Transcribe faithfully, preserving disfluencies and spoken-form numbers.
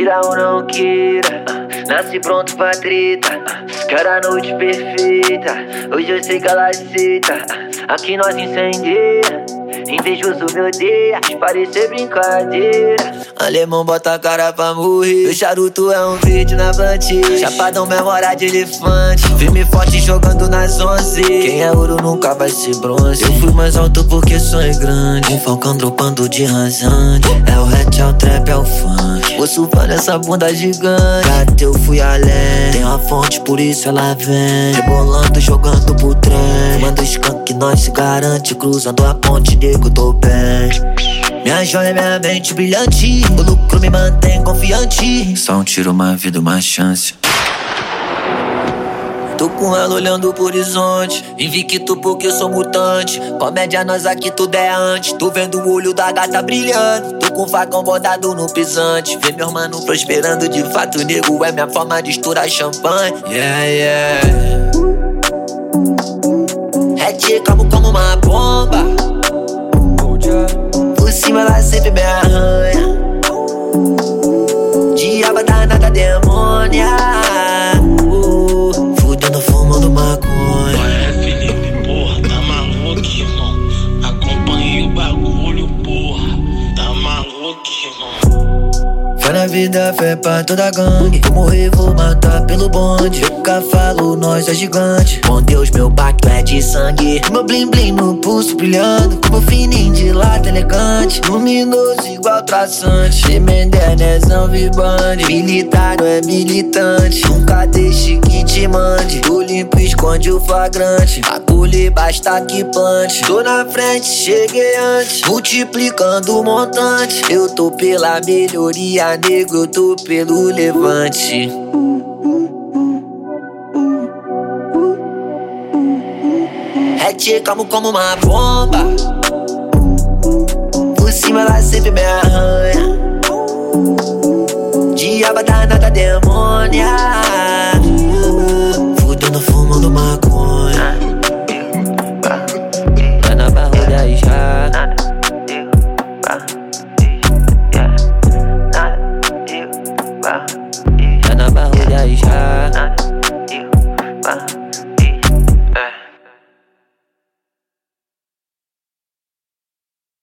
Queira ou não queira, uh, nasci pronto pra treta. uh, Quero a noite perfeita, hoje eu sei que ela aceita. uh, Aqui nós incendeia, invejoso me odeia, parecer brincadeira. Alemão bota a cara pra morrer. Meu charuto é um vídeo na plantilha. Chapadão memória de elefante. Firme forte jogando nas onze. Quem é ouro nunca vai ser bronze. Eu fui mais alto porque sonho grande. Um falcão dropando de rasante. É o rap, é o trap, é o funk. Vou surfar nessa bunda gigante. Até eu fui além. Tem uma fonte, por isso ela vem. Rebolando, jogando pro trem. Manda skunk que nós se garante. Cruzando a ponte, nego, tô bem. Minha joia é minha mente brilhante. O lucro me mantém confiante. Só um tiro, uma vida, uma chance. Tô com ela olhando pro horizonte. Invicto porque eu sou mutante. Comédia nós aqui tudo é antes. Tô vendo o olho da gata brilhando. Tô com o facão bordado no pisante. Vê meu mano prosperando de fato. Nego é minha forma de estourar champanhe. Yeah, yeah. Hatch calmo como uma bomba. Por cima ela sempre me arranha. Diaba danada demônia. uh, Fudendo fumando maconha. Ué, Felipe, porra, tá maluco, irmão? Acompanhei o bagulho, porra. Tá maluco, irmão? Fé na vida, fé pra toda gangue. Vou morrer, vou matar pelo bonde. Eu cavalo, nós é gigante. Com Deus, meu pacto é de sangue. Meu blim blim no pulso brilhando. Como fininho de lata elegante. Luminoso igual traçante. De Mendenezão vibrante. Militar não é militante. Nunca deixe que te mande. Tu limpo esconde o flagrante. Acolhe basta que plante. Tô na frente, cheguei antes. Multiplicando o montante. Eu tô pela melhoria, nego, eu tô pelo levante. Hatch calmo como uma bomba. Por cima ela sempre me arranha. Diaba danada demônia.